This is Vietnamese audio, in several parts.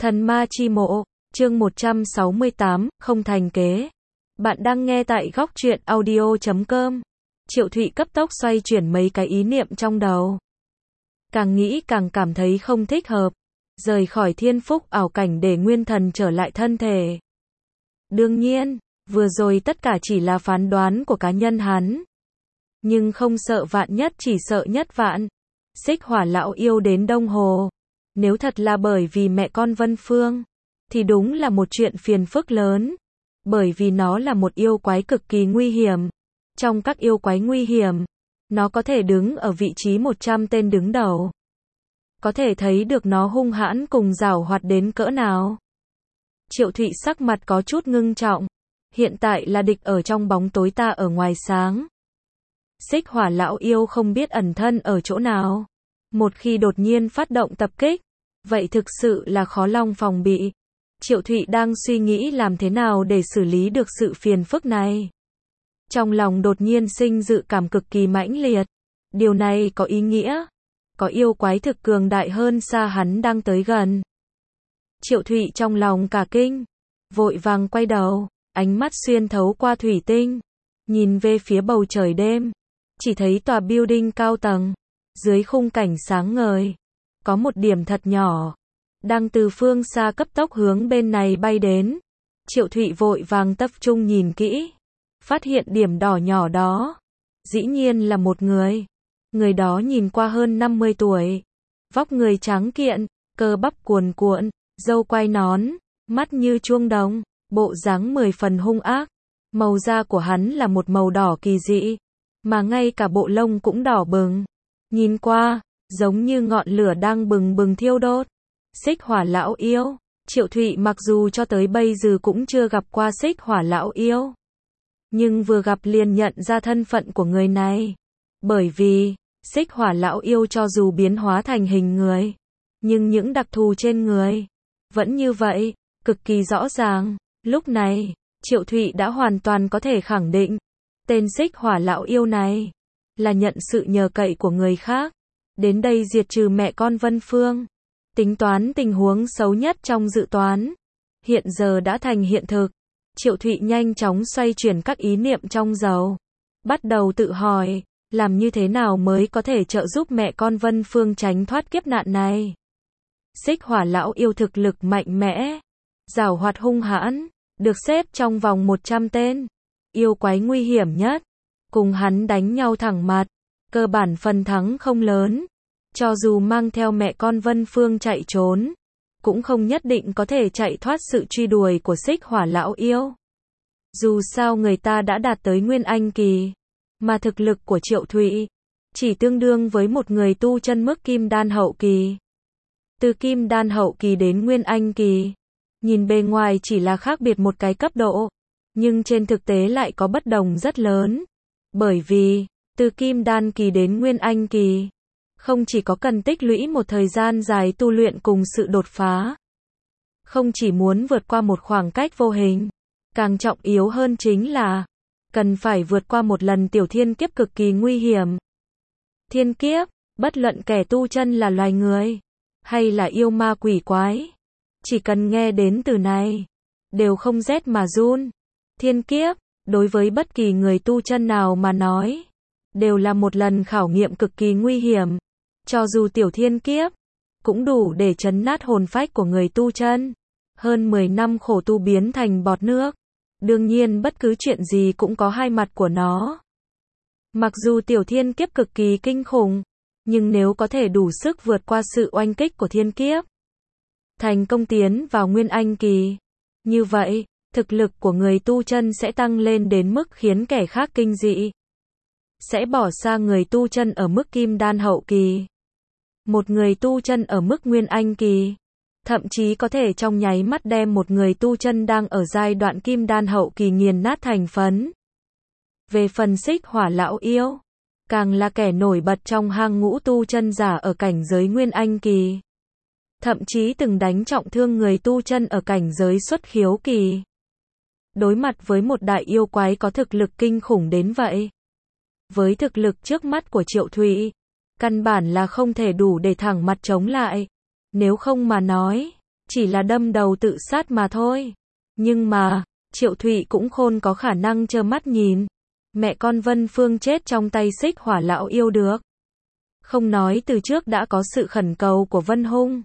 Thần ma chi mộ, chương 168, không thành kế. Bạn đang nghe tại góc truyện audio.com. Triệu Thụy cấp tốc xoay chuyển mấy cái ý niệm trong đầu. Càng nghĩ càng cảm thấy không thích hợp. Rời khỏi thiên phúc ảo cảnh để nguyên thần trở lại thân thể. Đương nhiên, vừa rồi tất cả chỉ là phán đoán của cá nhân hắn. Nhưng không sợ vạn nhất chỉ sợ nhất vạn. Xích Hỏa lão yêu đến Đông Hồ. Nếu thật là bởi vì mẹ con Vân Phương, thì đúng là một chuyện phiền phức lớn. Bởi vì nó là một yêu quái cực kỳ nguy hiểm. Trong các yêu quái nguy hiểm, nó có thể đứng ở vị trí 100 tên đứng đầu. Có thể thấy được nó hung hãn cùng giảo hoạt đến cỡ nào. Triệu Thụy sắc mặt có chút ngưng trọng. Hiện tại là địch ở trong bóng tối, ta ở ngoài sáng. Xích Hỏa lão yêu không biết ẩn thân ở chỗ nào. Một khi đột nhiên phát động tập kích, vậy thực sự là khó lòng phòng bị. Triệu Thụy đang suy nghĩ làm thế nào để xử lý được sự phiền phức này. Trong lòng đột nhiên sinh dự cảm cực kỳ mãnh liệt. Điều này có ý nghĩa, có yêu quái thực cường đại hơn xa hắn đang tới gần. Triệu Thụy trong lòng cả kinh, vội vàng quay đầu, ánh mắt xuyên thấu qua thủy tinh, nhìn về phía bầu trời đêm, chỉ thấy tòa building cao tầng, dưới khung cảnh sáng ngời, có một điểm thật nhỏ, đang từ phương xa cấp tốc hướng bên này bay đến. Triệu Thụy vội vàng tập trung nhìn kỹ, phát hiện điểm đỏ nhỏ đó, dĩ nhiên là một người. Người đó nhìn qua hơn 50 tuổi, vóc người tráng kiện, cơ bắp cuồn cuộn, râu quai nón, mắt như chuông đồng, bộ dáng 10 phần hung ác. Màu da của hắn là một màu đỏ kỳ dị, mà ngay cả bộ lông cũng đỏ bừng. Nhìn qua, giống như ngọn lửa đang bừng bừng thiêu đốt. Xích Hỏa lão yêu. Triệu Thụy mặc dù cho tới bây giờ cũng chưa gặp qua Xích Hỏa lão yêu, nhưng vừa gặp liền nhận ra thân phận của người này. Bởi vì, Xích Hỏa lão yêu cho dù biến hóa thành hình người, nhưng những đặc thù trên người vẫn như vậy, cực kỳ rõ ràng. Lúc này, Triệu Thụy đã hoàn toàn có thể khẳng định, tên Xích Hỏa lão yêu này là nhận sự nhờ cậy của người khác, đến đây diệt trừ mẹ con Vân Phương. Tính toán tình huống xấu nhất trong dự toán, hiện giờ đã thành hiện thực. Triệu Thụy nhanh chóng xoay chuyển các ý niệm trong đầu, bắt đầu tự hỏi, làm như thế nào mới có thể trợ giúp mẹ con Vân Phương tránh thoát kiếp nạn này. Xích Hỏa lão yêu thực lực mạnh mẽ, giảo hoạt hung hãn, được xếp trong vòng 100 tên yêu quái nguy hiểm nhất. Cùng hắn đánh nhau thẳng mặt, cơ bản phần thắng không lớn. Cho dù mang theo mẹ con Vân Phương chạy trốn, cũng không nhất định có thể chạy thoát sự truy đuổi của Xích Hỏa lão yêu. Dù sao người ta đã đạt tới Nguyên Anh kỳ, mà thực lực của Triệu Thụy chỉ tương đương với một người tu chân mức Kim Đan hậu kỳ. Từ Kim Đan hậu kỳ đến Nguyên Anh kỳ, nhìn bề ngoài chỉ là khác biệt một cái cấp độ, nhưng trên thực tế lại có bất đồng rất lớn. Bởi vì, từ Kim Đan kỳ đến Nguyên Anh kỳ, không chỉ có cần tích lũy một thời gian dài tu luyện cùng sự đột phá, không chỉ muốn vượt qua một khoảng cách vô hình, càng trọng yếu hơn chính là cần phải vượt qua một lần tiểu thiên kiếp cực kỳ nguy hiểm. Thiên kiếp, bất luận kẻ tu chân là loài người hay là yêu ma quỷ quái, chỉ cần nghe đến từ này đều không rét mà run. Thiên kiếp, đối với bất kỳ người tu chân nào mà nói, đều là một lần khảo nghiệm cực kỳ nguy hiểm. Cho dù tiểu thiên kiếp, cũng đủ để chấn nát hồn phách của người tu chân. Hơn 10 năm khổ tu biến thành bọt nước. Đương nhiên bất cứ chuyện gì cũng có hai mặt của nó. Mặc dù tiểu thiên kiếp cực kỳ kinh khủng, nhưng nếu có thể đủ sức vượt qua sự oanh kích của thiên kiếp, thành công tiến vào Nguyên Anh kỳ, như vậy, thực lực của người tu chân sẽ tăng lên đến mức khiến kẻ khác kinh dị. Sẽ bỏ xa người tu chân ở mức Kim Đan hậu kỳ. Một người tu chân ở mức Nguyên Anh kỳ, thậm chí có thể trong nháy mắt đem một người tu chân đang ở giai đoạn Kim Đan hậu kỳ nghiền nát thành phấn. Về phần Xích Hỏa lão yêu, càng là kẻ nổi bật trong hàng ngũ tu chân giả ở cảnh giới Nguyên Anh kỳ. Thậm chí từng đánh trọng thương người tu chân ở cảnh giới xuất khiếu kỳ. Đối mặt với một đại yêu quái có thực lực kinh khủng đến vậy, với thực lực trước mắt của Triệu Thụy, căn bản là không thể đủ để thẳng mặt chống lại. Nếu không mà nói, chỉ là đâm đầu tự sát mà thôi. Nhưng mà, Triệu Thụy cũng khôn có khả năng trơ mắt nhìn mẹ con Vân Phương chết trong tay Xích Hỏa lão yêu được. Không nói từ trước đã có sự khẩn cầu của Vân Hung,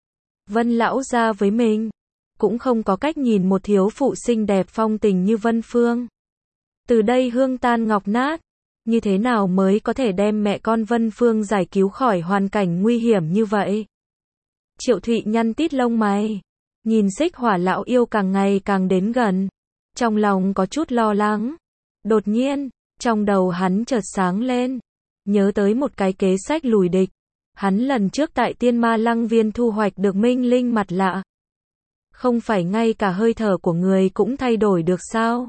Vân lão gia với mình, cũng không có cách nhìn một thiếu phụ xinh đẹp phong tình như Vân Phương. Từ đây hương tan ngọc nát, như thế nào mới có thể đem mẹ con Vân Phương giải cứu khỏi hoàn cảnh nguy hiểm như vậy? Triệu Thụy nhăn tít lông mày, nhìn Xích Hỏa lão yêu càng ngày càng đến gần, trong lòng có chút lo lắng. Đột nhiên, trong đầu hắn chợt sáng lên, nhớ tới một cái kế sách lùi địch. Hắn lần trước tại Tiên Ma Lăng Viên thu hoạch được minh linh mặt lạ. Không phải ngay cả hơi thở của người cũng thay đổi được sao?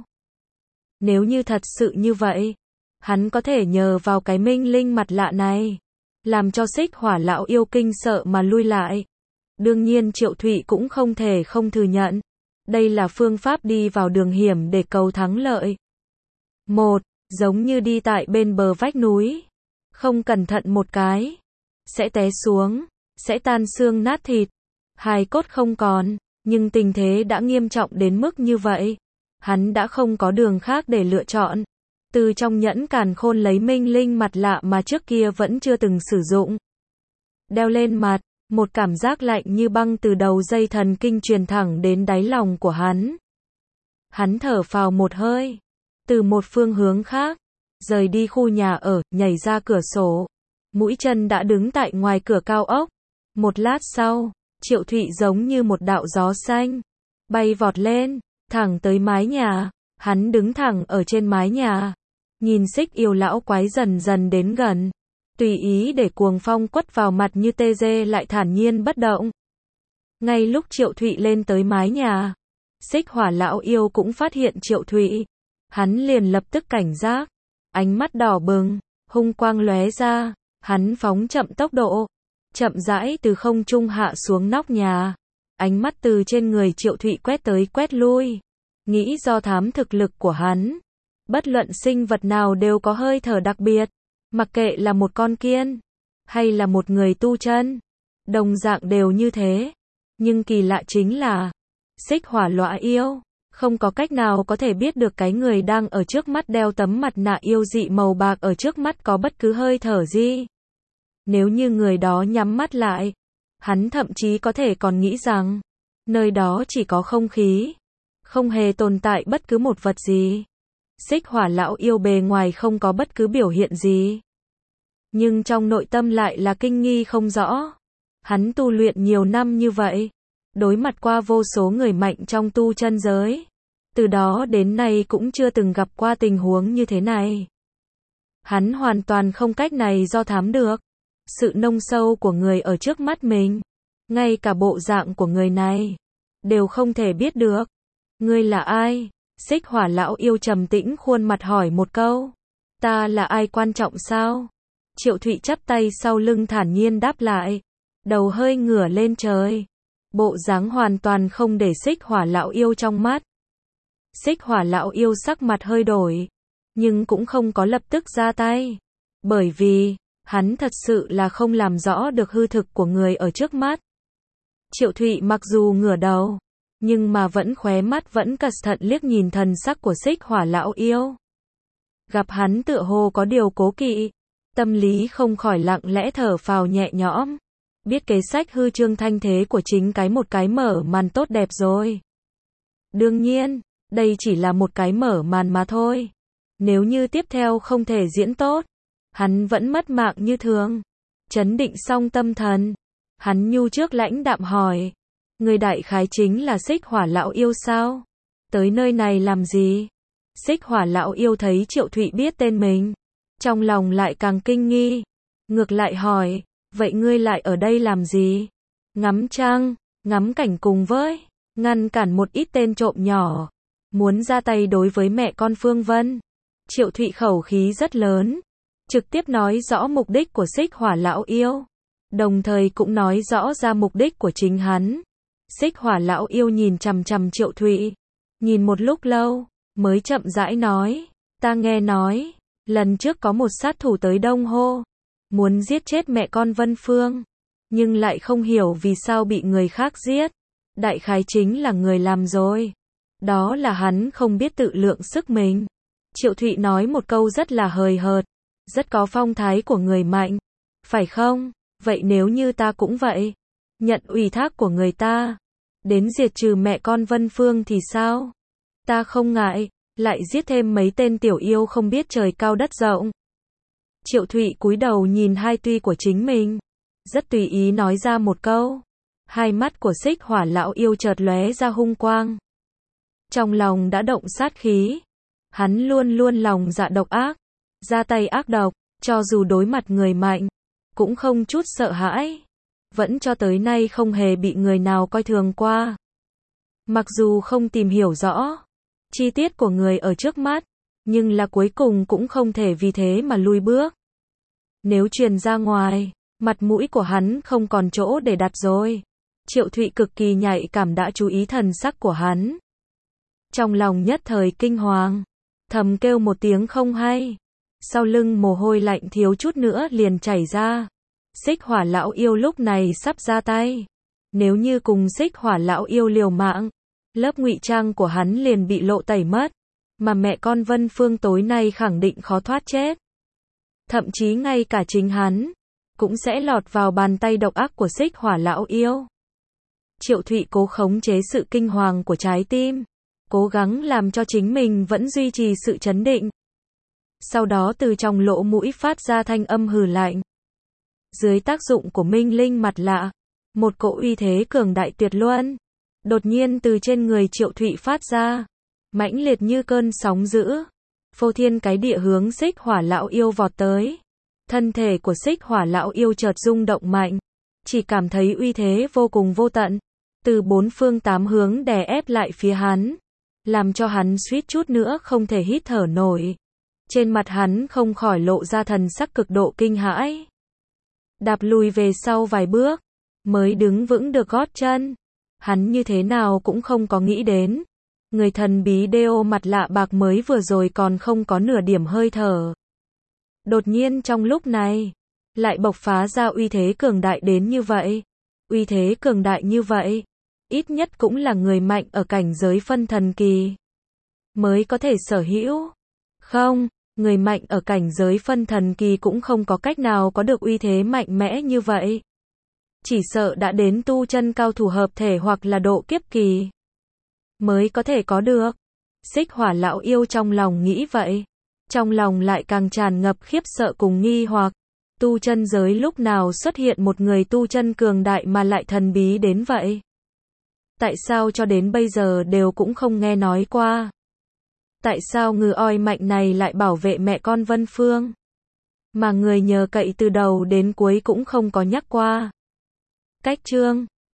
Nếu như thật sự như vậy, hắn có thể nhờ vào cái minh linh mặt lạ này, làm cho Xích Hỏa lão yêu kinh sợ mà lui lại. Đương nhiên Triệu Thụy cũng không thể không thừa nhận, đây là phương pháp đi vào đường hiểm để cầu thắng lợi. Một, giống như đi tại bên bờ vách núi, không cẩn thận một cái, sẽ té xuống, sẽ tan xương nát thịt, hài cốt không còn, nhưng tình thế đã nghiêm trọng đến mức như vậy. Hắn đã không có đường khác để lựa chọn. Từ trong nhẫn càn khôn lấy minh linh mặt lạ mà trước kia vẫn chưa từng sử dụng. Đeo lên mặt, một cảm giác lạnh như băng từ đầu dây thần kinh truyền thẳng đến đáy lòng của hắn. Hắn thở phào một hơi, từ một phương hướng khác, rời đi khu nhà ở, nhảy ra cửa sổ. Mũi chân đã đứng tại ngoài cửa cao ốc. Một lát sau, Triệu Thụy giống như một đạo gió xanh, bay vọt lên, thẳng tới mái nhà. Hắn đứng thẳng ở trên mái nhà, nhìn Xích yêu lão quái dần dần đến gần, tùy ý để cuồng phong quất vào mặt như tê dê lại thản nhiên bất động. Ngay lúc Triệu Thụy lên tới mái nhà, Xích Hỏa lão yêu cũng phát hiện Triệu Thụy. Hắn liền lập tức cảnh giác, ánh mắt đỏ bừng, hung quang lóe ra, hắn phóng chậm tốc độ, chậm rãi từ không trung hạ xuống nóc nhà. Ánh mắt từ trên người Triệu Thụy quét tới quét lui, nghĩ do thám thực lực của hắn. Bất luận sinh vật nào đều có hơi thở đặc biệt, mặc kệ là một con kiên, hay là một người tu chân, đồng dạng đều như thế. Nhưng kỳ lạ chính là, Xích Hỏa lõa yêu, không có cách nào có thể biết được cái người đang ở trước mắt đeo tấm mặt nạ yêu dị màu bạc ở trước mắt có bất cứ hơi thở gì. Nếu như người đó nhắm mắt lại, hắn thậm chí có thể còn nghĩ rằng, nơi đó chỉ có không khí, không hề tồn tại bất cứ một vật gì. Xích Hỏa lão yêu bề ngoài không có bất cứ biểu hiện gì, nhưng trong nội tâm lại là kinh nghi không rõ. Hắn tu luyện nhiều năm như vậy, đối mặt qua vô số người mạnh trong tu chân giới, từ đó đến nay cũng chưa từng gặp qua tình huống như thế này. Hắn hoàn toàn không cách này do thám được sự nông sâu của người ở trước mắt mình, ngay cả bộ dạng của người này đều không thể biết được. Ngươi là ai? Xích Hỏa lão yêu trầm tĩnh khuôn mặt hỏi một câu. Ta là ai quan trọng sao? Triệu Thụy chắp tay sau lưng thản nhiên đáp lại, đầu hơi ngửa lên trời, bộ dáng hoàn toàn không để Xích Hỏa lão yêu trong mắt. Xích Hỏa lão yêu sắc mặt hơi đổi, nhưng cũng không có lập tức ra tay, bởi vì hắn thật sự là không làm rõ được hư thực của người ở trước mắt. Triệu Thụy mặc dù ngửa đầu, nhưng mà vẫn khóe mắt vẫn cẩn thận liếc nhìn thần sắc của Xích Hỏa lão yêu. Gặp hắn tựa hồ có điều cố kỵ, tâm lý không khỏi lặng lẽ thở phào nhẹ nhõm. Biết kế sách hư trương thanh thế của chính một cái mở màn tốt đẹp rồi. Đương nhiên, đây chỉ là một cái mở màn mà thôi. Nếu như tiếp theo không thể diễn tốt, hắn vẫn mất mạng như thường. Chấn định xong tâm thần, hắn nhu trước lãnh đạm hỏi, người đại khái chính là Xích Hỏa lão yêu sao? Tới nơi này làm gì? Xích Hỏa lão yêu thấy Triệu Thụy biết tên mình, trong lòng lại càng kinh nghi, ngược lại hỏi, vậy ngươi lại ở đây làm gì? Ngắm trăng, ngắm cảnh cùng với, ngăn cản một ít tên trộm nhỏ, muốn ra tay đối với mẹ con Phương Vân. Triệu Thụy khẩu khí rất lớn, trực tiếp nói rõ mục đích của Xích Hỏa lão yêu, đồng thời cũng nói rõ ra mục đích của chính hắn. Xích Hỏa lão yêu nhìn chằm chằm Triệu Thụy, nhìn một lúc lâu, mới chậm rãi nói, ta nghe nói, lần trước có một sát thủ tới Đông Hô, muốn giết chết mẹ con Vân Phương, nhưng lại không hiểu vì sao bị người khác giết. Đại khái chính là người làm rồi. Đó là hắn không biết tự lượng sức mình. Triệu Thụy nói một câu rất là hời hợt, rất có phong thái của người mạnh. Phải không? Vậy nếu như ta cũng vậy, nhận ủy thác của người ta, đến diệt trừ mẹ con Vân Phương thì sao? Ta không ngại, lại giết thêm mấy tên tiểu yêu không biết trời cao đất rộng. Triệu Thụy cúi đầu nhìn hai tuy của chính mình, rất tùy ý nói ra một câu. Hai mắt của Xích Hỏa lão yêu chợt lóe ra hung quang. Trong lòng đã động sát khí. Hắn luôn luôn lòng dạ độc ác, ra tay ác độc, cho dù đối mặt người mạnh, cũng không chút sợ hãi. Vẫn cho tới nay không hề bị người nào coi thường qua. Mặc dù không tìm hiểu rõ chi tiết của người ở trước mắt, nhưng là cuối cùng cũng không thể vì thế mà lui bước. Nếu truyền ra ngoài, mặt mũi của hắn không còn chỗ để đặt rồi. Triệu Thụy cực kỳ nhạy cảm đã chú ý thần sắc của hắn. Trong lòng nhất thời kinh hoàng, thầm kêu một tiếng không hay. Sau lưng mồ hôi lạnh thiếu chút nữa liền chảy ra. Xích Hỏa lão yêu lúc này sắp ra tay. Nếu như cùng Xích Hỏa lão yêu liều mạng, lớp ngụy trang của hắn liền bị lộ tẩy mất, mà mẹ con Vân Phương tối nay khẳng định khó thoát chết. Thậm chí ngay cả chính hắn cũng sẽ lọt vào bàn tay độc ác của Xích Hỏa lão yêu. Triệu Thụy cố khống chế sự kinh hoàng của trái tim, cố gắng làm cho chính mình vẫn duy trì sự trấn định. Sau đó từ trong lỗ mũi phát ra thanh âm hừ lạnh. Dưới tác dụng của minh linh mặt lạ, một cỗ uy thế cường đại tuyệt luân đột nhiên từ trên người Triệu Thụy phát ra, mãnh liệt như cơn sóng dữ, phô thiên cái địa hướng Xích Hỏa lão yêu vọt tới. Thân thể của Xích Hỏa lão yêu chợt rung động mạnh, chỉ cảm thấy uy thế vô cùng vô tận, từ bốn phương tám hướng đè ép lại phía hắn, làm cho hắn suýt chút nữa không thể hít thở nổi. Trên mặt hắn không khỏi lộ ra thần sắc cực độ kinh hãi. Đạp lùi về sau vài bước, mới đứng vững được gót chân. Hắn như thế nào cũng không có nghĩ đến, người thần bí đeo mặt lạ bạc mới vừa rồi còn không có nửa điểm hơi thở. Đột nhiên trong lúc này, lại bộc phá ra uy thế cường đại đến như vậy. Uy thế cường đại như vậy, ít nhất cũng là người mạnh ở cảnh giới phân thần kỳ mới có thể sở hữu. Không, người mạnh ở cảnh giới phân thần kỳ cũng không có cách nào có được uy thế mạnh mẽ như vậy. Chỉ sợ đã đến tu chân cao thủ hợp thể hoặc là độ kiếp kỳ mới có thể có được. Xích Hỏa lão yêu trong lòng nghĩ vậy, trong lòng lại càng tràn ngập khiếp sợ cùng nghi hoặc. Tu chân giới lúc nào xuất hiện một người tu chân cường đại mà lại thần bí đến vậy? Tại sao cho đến bây giờ đều cũng không nghe nói qua? Tại sao ngư oi mạnh này lại bảo vệ mẹ con Vân Phương? Mà người nhờ cậy từ đầu đến cuối cũng không có nhắc qua. Cách chương